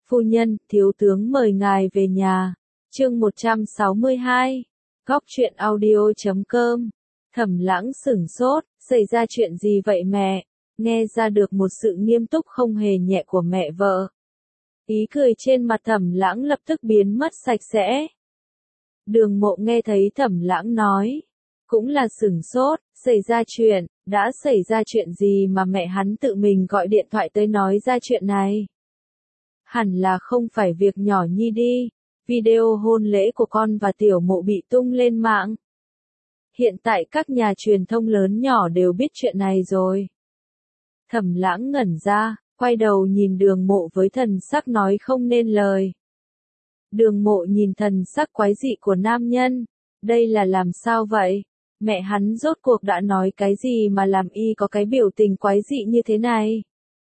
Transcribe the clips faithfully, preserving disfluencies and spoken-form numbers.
Phu nhân, thiếu tướng mời ngài về nhà. Chương một trăm sáu mươi hai. Góc truyện audio chấm com. Thẩm Lãng sửng sốt, xảy ra chuyện gì vậy mẹ? Nghe ra được một sự nghiêm túc không hề nhẹ của mẹ vợ. Ý cười trên mặt Thẩm Lãng lập tức biến mất sạch sẽ. Đường Mộ nghe thấy Thẩm Lãng nói, cũng là sửng sốt, xảy ra chuyện, đã xảy ra chuyện gì mà mẹ hắn tự mình gọi điện thoại tới nói ra chuyện này? Hẳn là không phải việc nhỏ nhi đi, video hôn lễ của con và Tiểu Mộ bị tung lên mạng. Hiện tại các nhà truyền thông lớn nhỏ đều biết chuyện này rồi. Thẩm Lãng ngẩn ra, quay đầu nhìn Đường Mộ với thần sắc nói không nên lời. Đường Mộ nhìn thần sắc quái dị của nam nhân, đây là làm sao vậy? Mẹ hắn rốt cuộc đã nói cái gì mà làm y có cái biểu tình quái dị như thế này?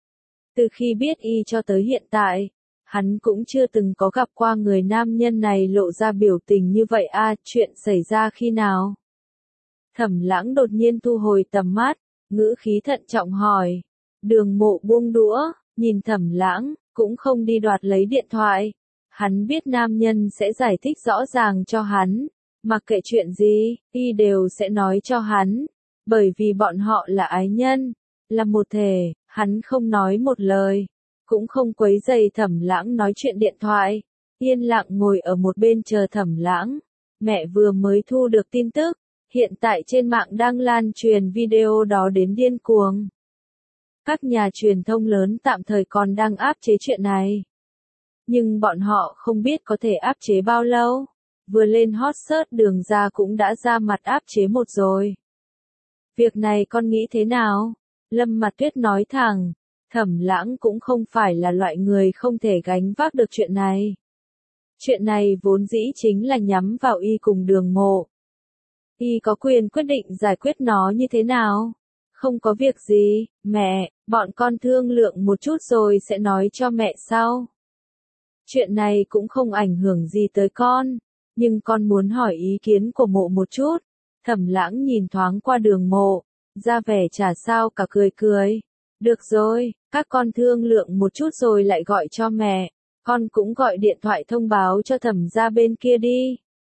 Từ khi biết y cho tới hiện tại, hắn cũng chưa từng có gặp qua người nam nhân này lộ ra biểu tình như vậy a, à, chuyện xảy ra khi nào? Thẩm Lãng đột nhiên thu hồi tầm mắt, ngữ khí thận trọng hỏi. Đường Mộ buông đũa, nhìn Thẩm Lãng, cũng không đi đoạt lấy điện thoại. Hắn biết nam nhân sẽ giải thích rõ ràng cho hắn, mặc kệ chuyện gì, y đều sẽ nói cho hắn, bởi vì bọn họ là ái nhân, là một thể, hắn không nói một lời, cũng không quấy rầy Thẩm Lãng nói chuyện điện thoại, yên lặng ngồi ở một bên chờ Thẩm Lãng. Mẹ vừa mới thu được tin tức, hiện tại trên mạng đang lan truyền video đó đến điên cuồng. Các nhà truyền thông lớn tạm thời còn đang áp chế chuyện này. Nhưng bọn họ không biết có thể áp chế bao lâu. Vừa lên hot search Đường ra cũng đã ra mặt áp chế một rồi. Việc này con nghĩ thế nào? Lâm Mặt Tuyết nói thẳng, Thẩm Lãng cũng không phải là loại người không thể gánh vác được chuyện này. Chuyện này vốn dĩ chính là nhắm vào y cùng Đường Mộ. Y có quyền quyết định giải quyết nó như thế nào? Không có việc gì, mẹ, bọn con thương lượng một chút rồi sẽ nói cho mẹ sau. Chuyện này cũng không ảnh hưởng gì tới con, nhưng con muốn hỏi ý kiến của Mộ một chút. Thẩm Lãng nhìn thoáng qua Đường Mộ, ra vẻ chả sao cả cười cười. Được rồi, các con thương lượng một chút rồi lại gọi cho mẹ, con cũng gọi điện thoại thông báo cho Thẩm gia bên kia đi.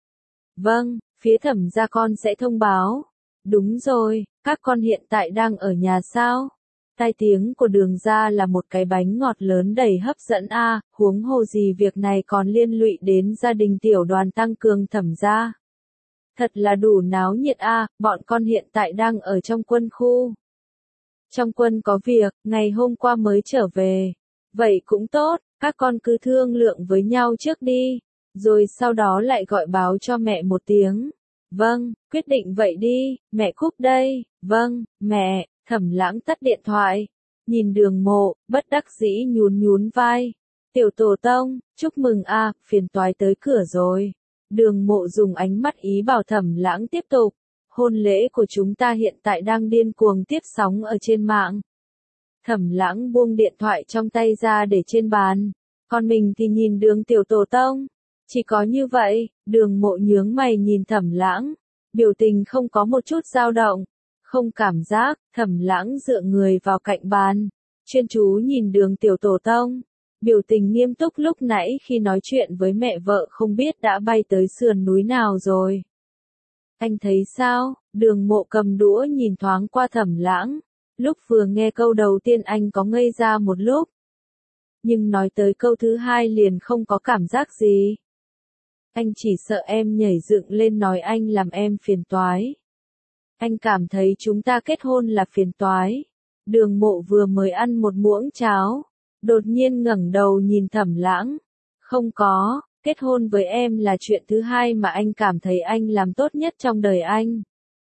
Vâng, phía Thẩm gia con sẽ thông báo. Đúng rồi, các con hiện tại đang ở nhà sao? Tai tiếng của Đường gia là một cái bánh ngọt lớn đầy hấp dẫn a, à, huống hồ gì việc này còn liên lụy đến gia đình tiểu đoàn tăng cường Thẩm gia. Thật là đủ náo nhiệt a, à, bọn con hiện tại đang ở trong quân khu. Trong quân có việc, ngày hôm qua mới trở về. Vậy cũng tốt, các con cứ thương lượng với nhau trước đi, rồi sau đó lại gọi báo cho mẹ một tiếng. Vâng, quyết định vậy đi, mẹ cúp đây. Vâng, mẹ. Thẩm Lãng tắt điện thoại, nhìn Đường Mộ, bất đắc dĩ nhún nhún vai. Tiểu tổ tông, chúc mừng a, à, phiền toái tới cửa rồi. Đường Mộ dùng ánh mắt ý bảo Thẩm Lãng tiếp tục. Hôn lễ của chúng ta hiện tại đang điên cuồng tiếp sóng ở trên mạng. Thẩm Lãng buông điện thoại trong tay ra để trên bàn. Còn mình thì nhìn Đường tiểu tổ tông. Chỉ có như vậy, Đường Mộ nhướng mày nhìn Thẩm Lãng. Biểu tình không có một chút dao động. Không cảm giác, Thẩm Lãng dựa người vào cạnh bàn, chuyên chú nhìn Đường tiểu tổ tông. Biểu tình nghiêm túc lúc nãy khi nói chuyện với mẹ vợ không biết đã bay tới sườn núi nào rồi. Anh thấy sao? Đường Mộ cầm đũa nhìn thoáng qua Thẩm Lãng. Lúc vừa nghe câu đầu tiên anh có ngây ra một lúc. Nhưng nói tới câu thứ hai liền không có cảm giác gì. Anh chỉ sợ em nhảy dựng lên nói anh làm em phiền toái. Anh cảm thấy chúng ta kết hôn là phiền toái. Đường Mộ vừa mới ăn một muỗng cháo, đột nhiên ngẩng đầu nhìn Thẩm Lãng. Không có, kết hôn với em là chuyện thứ hai mà anh cảm thấy anh làm tốt nhất trong đời anh.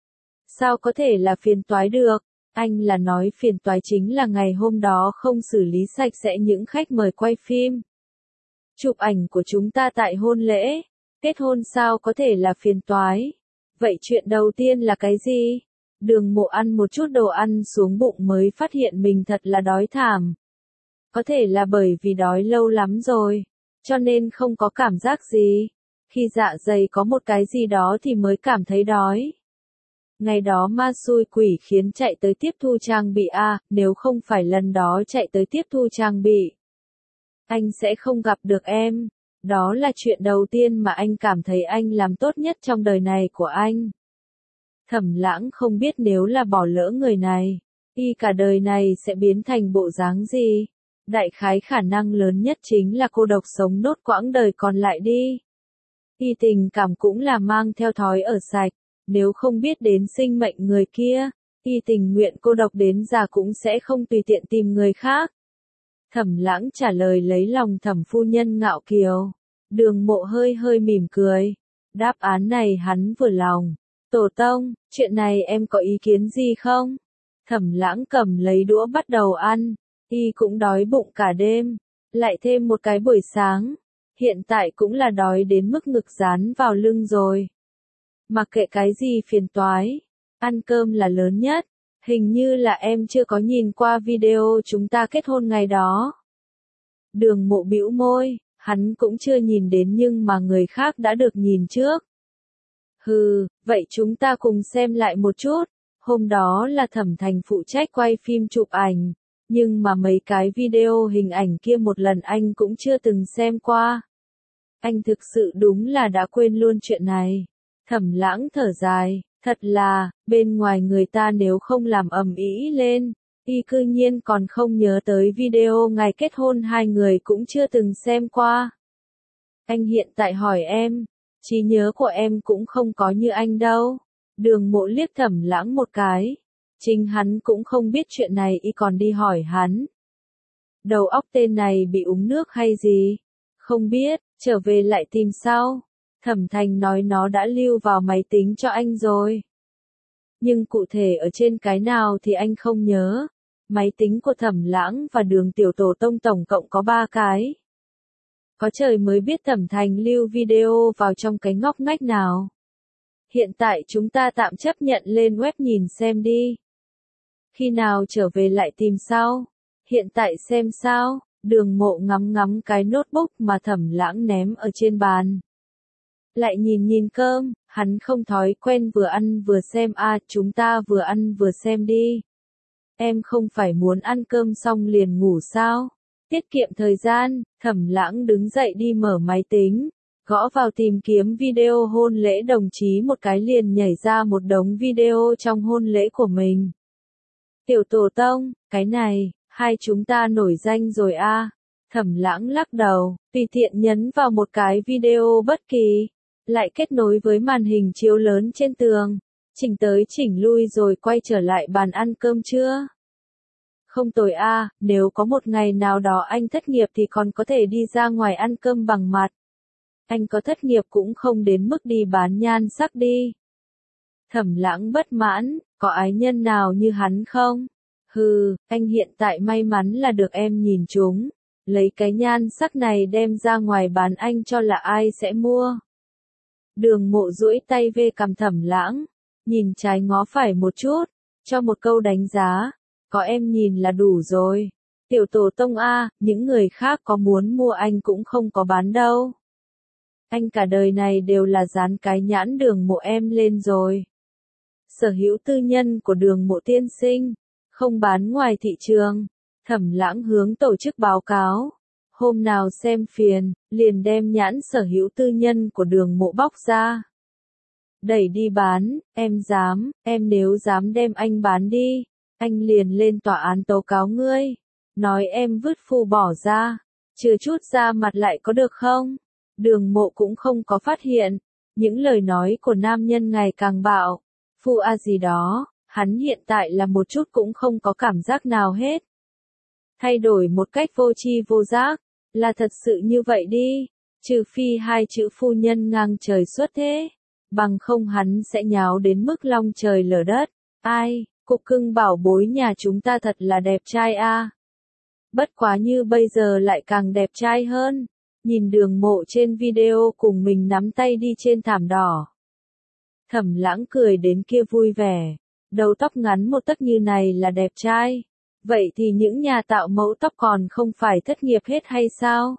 Sao có thể là phiền toái được? Anh là nói phiền toái chính là ngày hôm đó không xử lý sạch sẽ những khách mời quay phim. Chụp ảnh của chúng ta tại hôn lễ. Kết hôn sao có thể là phiền toái? Vậy chuyện đầu tiên là cái gì? Đường Mộ ăn một chút đồ ăn xuống bụng mới phát hiện mình thật là đói thảm. Có thể là bởi vì đói lâu lắm rồi, cho nên không có cảm giác gì. Khi dạ dày có một cái gì đó thì mới cảm thấy đói. Ngày đó ma xui quỷ khiến chạy tới tiếp thu trang bị a, à, nếu không phải lần đó chạy tới tiếp thu trang bị. anh sẽ không gặp được em. Đó là chuyện đầu tiên mà anh cảm thấy anh làm tốt nhất trong đời này của anh. Thẩm Lãng không biết nếu là bỏ lỡ người này, y cả đời này sẽ biến thành bộ dáng gì. Đại khái khả năng lớn nhất chính là cô độc sống nốt quãng đời còn lại đi. Y tình cảm cũng là mang theo thói ở sạch, nếu không biết đến sinh mệnh người kia, y tình nguyện cô độc đến già cũng sẽ không tùy tiện tìm người khác. Thẩm Lãng trả lời lấy lòng Thẩm phu nhân ngạo kiều. Đường Mộ hơi hơi mỉm cười. Đáp án này hắn vừa lòng. Tổ tông, chuyện này em có ý kiến gì không? Thẩm Lãng cầm lấy đũa bắt đầu ăn. Y cũng đói bụng cả đêm. Lại thêm một cái buổi sáng. Hiện tại cũng là đói đến mức ngực dán vào lưng rồi. Mặc kệ cái gì phiền toái. Ăn cơm là lớn nhất. Hình như là em chưa có nhìn qua video chúng ta kết hôn ngày đó. Đường Mộ bĩu môi, hắn cũng chưa nhìn đến nhưng mà người khác đã được nhìn trước. Hừ, vậy chúng ta cùng xem lại một chút. Hôm đó là Thẩm Thành phụ trách quay phim chụp ảnh, nhưng mà mấy cái video hình ảnh kia một lần anh cũng chưa từng xem qua. Anh thực sự đúng là đã quên luôn chuyện này. Thẩm Lãng thở dài. Thật là, bên ngoài người ta nếu không làm ầm ĩ lên, y cư nhiên còn không nhớ tới video ngày kết hôn hai người cũng chưa từng xem qua. Anh hiện tại hỏi em, trí nhớ của em cũng không có như anh đâu. Đường Mộ liếc Thẩm Lãng một cái. Chính hắn cũng không biết chuyện này y còn đi hỏi hắn. Đầu óc tên này bị uống nước hay gì? Không biết, trở về lại tìm sau. Thẩm Thành nói nó đã lưu vào máy tính cho anh rồi. Nhưng cụ thể ở trên cái nào thì anh không nhớ. Máy tính của Thẩm Lãng và Đường Tiểu Tổ Tông tổng cộng có ba cái. Có trời mới biết Thẩm Thành lưu video vào trong cái ngóc ngách nào. Hiện tại chúng ta tạm chấp nhận lên web nhìn xem đi. Khi nào trở về lại tìm sau. Hiện tại xem sao. Đường Mộ ngắm ngắm cái notebook mà Thẩm Lãng ném ở trên bàn. Lại nhìn nhìn cơm, hắn không thói quen vừa ăn vừa xem à, chúng ta vừa ăn vừa xem đi. Em không phải muốn ăn cơm xong liền ngủ sao? Tiết kiệm thời gian, Thẩm Lãng đứng dậy đi mở máy tính, gõ vào tìm kiếm video hôn lễ đồng chí một cái liền nhảy ra một đống video trong hôn lễ của mình. Tiểu Tổ Tông, cái này, hai chúng ta nổi danh rồi a. À. Thẩm Lãng lắc đầu, tùy tiện nhấn vào một cái video bất kỳ. Lại kết nối với màn hình chiếu lớn trên tường, chỉnh tới chỉnh lui rồi quay trở lại bàn ăn cơm trưa. Không tồi a, à, nếu có một ngày nào đó anh thất nghiệp thì còn có thể đi ra ngoài ăn cơm bằng mặt. Anh có thất nghiệp cũng không đến mức đi bán nhan sắc đi. Thẩm Lãng bất mãn, có ái nhân nào như hắn không? Hừ, anh hiện tại may mắn là được em nhìn trúng. Lấy cái nhan sắc này đem ra ngoài bán anh cho là ai sẽ mua. Đường Mộ duỗi tay về cằm Thẩm Lãng, nhìn trái ngó phải một chút, cho một câu đánh giá, có em nhìn là đủ rồi. Tiểu Tổ Tông a, những người khác có muốn mua anh cũng không có bán đâu. Anh cả đời này đều là dán cái nhãn Đường Mộ em lên rồi. Sở hữu tư nhân của Đường Mộ tiên sinh, không bán ngoài thị trường. Thẩm Lãng hướng tổ chức báo cáo. Hôm nào xem phiền, liền đem nhãn sở hữu tư nhân của Đường Mộ bóc ra. Đẩy đi bán, em dám, em nếu dám đem anh bán đi, anh liền lên tòa án tố cáo ngươi. Nói em vứt phu bỏ ra, chừa chút ra mặt lại có được không? Đường Mộ cũng không có phát hiện, những lời nói của nam nhân ngày càng bạo. Phu a gì đó, hắn hiện tại là một chút cũng không có cảm giác nào hết. Thay đổi một cách vô tri vô giác. Là thật sự như vậy đi, trừ phi hai chữ phu nhân ngang trời xuất thế, bằng không hắn sẽ nháo đến mức long trời lở đất. Ai, cục cưng bảo bối nhà chúng ta thật là đẹp trai a. À. Bất quá như bây giờ lại càng đẹp trai hơn, nhìn Đường Mộ trên video cùng mình nắm tay đi trên thảm đỏ. Thẩm Lãng cười đến kia vui vẻ, đầu tóc ngắn một tấc như này là đẹp trai. Vậy thì những nhà tạo mẫu tóc còn không phải thất nghiệp hết hay sao?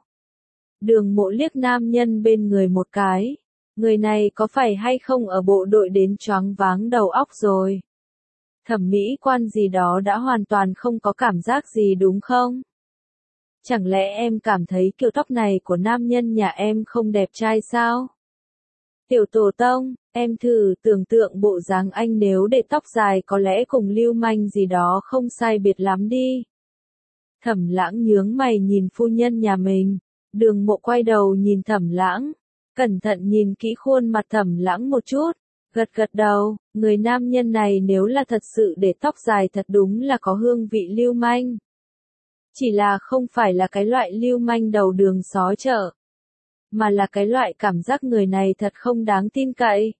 Đường Mộ liếc nam nhân bên người một cái. Người này có phải hay không ở bộ đội đến choáng váng đầu óc rồi? Thẩm mỹ quan gì đó đã hoàn toàn không có cảm giác gì đúng không? Chẳng lẽ em cảm thấy kiểu tóc này của nam nhân nhà em không đẹp trai sao? Tiểu tổ tông, em thử tưởng tượng bộ dáng anh nếu để tóc dài có lẽ cùng lưu manh gì đó không sai biệt lắm đi. Thẩm Lãng nhướng mày nhìn phu nhân nhà mình, Đường Mộ quay đầu nhìn Thẩm Lãng, cẩn thận nhìn kỹ khuôn mặt Thẩm Lãng một chút, gật gật đầu, người nam nhân này nếu là thật sự để tóc dài thật đúng là có hương vị lưu manh. Chỉ là không phải là cái loại lưu manh đầu đường xó chợ, mà là cái loại cảm giác người này thật không đáng tin cậy.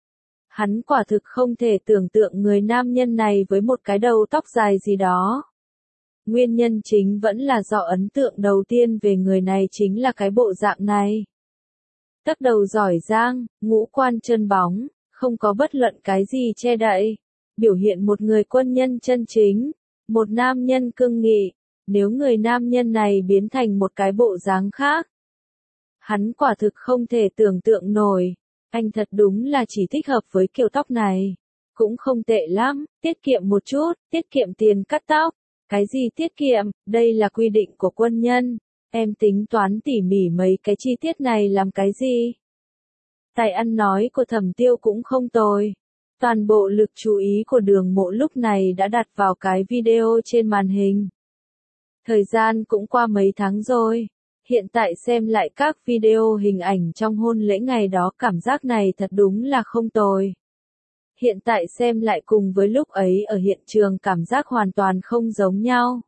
Hắn quả thực không thể tưởng tượng người nam nhân này với một cái đầu tóc dài gì đó. Nguyên nhân chính vẫn là do ấn tượng đầu tiên về người này chính là cái bộ dạng này. Tấc đầu giỏi giang, ngũ quan chân bóng, không có bất luận cái gì che đậy, biểu hiện một người quân nhân chân chính, một nam nhân cương nghị. Nếu người nam nhân này biến thành một cái bộ dáng khác, hắn quả thực không thể tưởng tượng nổi. Anh thật đúng là chỉ thích hợp với kiểu tóc này. Cũng không tệ lắm, tiết kiệm một chút, tiết kiệm tiền cắt tóc. Cái gì tiết kiệm, đây là quy định của quân nhân. Em tính toán tỉ mỉ mấy cái chi tiết này làm cái gì? Tài ăn nói của Thẩm Tiêu cũng không tồi. Toàn bộ lực chú ý của Đường Mộ lúc này đã đặt vào cái video trên màn hình. Thời gian cũng qua mấy tháng rồi. Hiện tại xem lại các video hình ảnh trong hôn lễ ngày đó cảm giác này thật đúng là không tồi. Hiện tại xem lại cùng với lúc ấy ở hiện trường cảm giác hoàn toàn không giống nhau.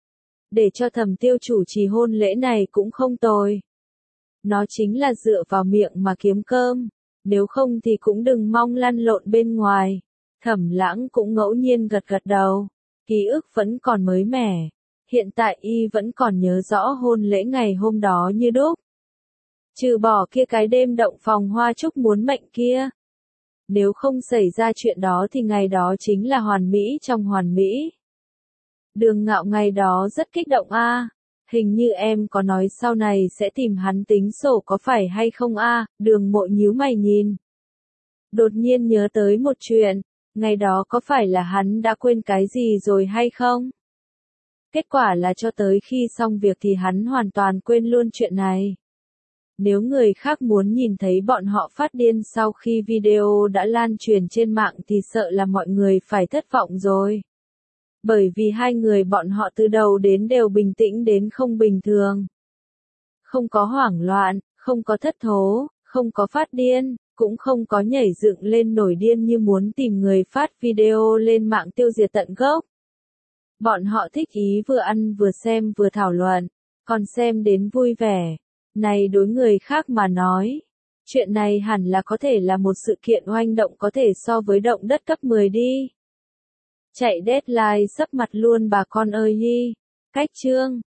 Để cho Thẩm Tiêu chủ trì hôn lễ này cũng không tồi. Nó chính là dựa vào miệng mà kiếm cơm. Nếu không thì cũng đừng mong lăn lộn bên ngoài. Thẩm Lãng cũng ngẫu nhiên gật gật đầu. Ký ức vẫn còn mới mẻ. Hiện tại y vẫn còn nhớ rõ hôn lễ ngày hôm đó như đúc. Trừ bỏ kia cái đêm động phòng hoa chúc muốn mệnh kia. Nếu không xảy ra chuyện đó thì ngày đó chính là hoàn mỹ trong hoàn mỹ. Đường Ngạo ngày đó rất kích động a. À. Hình như em có nói sau này sẽ tìm hắn tính sổ có phải hay không a? À? Đường Mộ nhíu mày nhìn. Đột nhiên nhớ tới một chuyện. Ngày đó có phải là hắn đã quên cái gì rồi hay không? Kết quả là cho tới khi xong việc thì hắn hoàn toàn quên luôn chuyện này. Nếu người khác muốn nhìn thấy bọn họ phát điên sau khi video đã lan truyền trên mạng thì sợ là mọi người phải thất vọng rồi. Bởi vì hai người bọn họ từ đầu đến đều bình tĩnh đến không bình thường. Không có hoảng loạn, không có thất thố, không có phát điên, cũng không có nhảy dựng lên nổi điên như muốn tìm người phát video lên mạng tiêu diệt tận gốc. Bọn họ thích ý vừa ăn vừa xem vừa thảo luận, còn xem đến vui vẻ. Này đối người khác mà nói, chuyện này hẳn là có thể là một sự kiện oanh động có thể so với động đất cấp mười đi. Chạy deadline sắp mặt luôn bà con ơi hi. Cách chương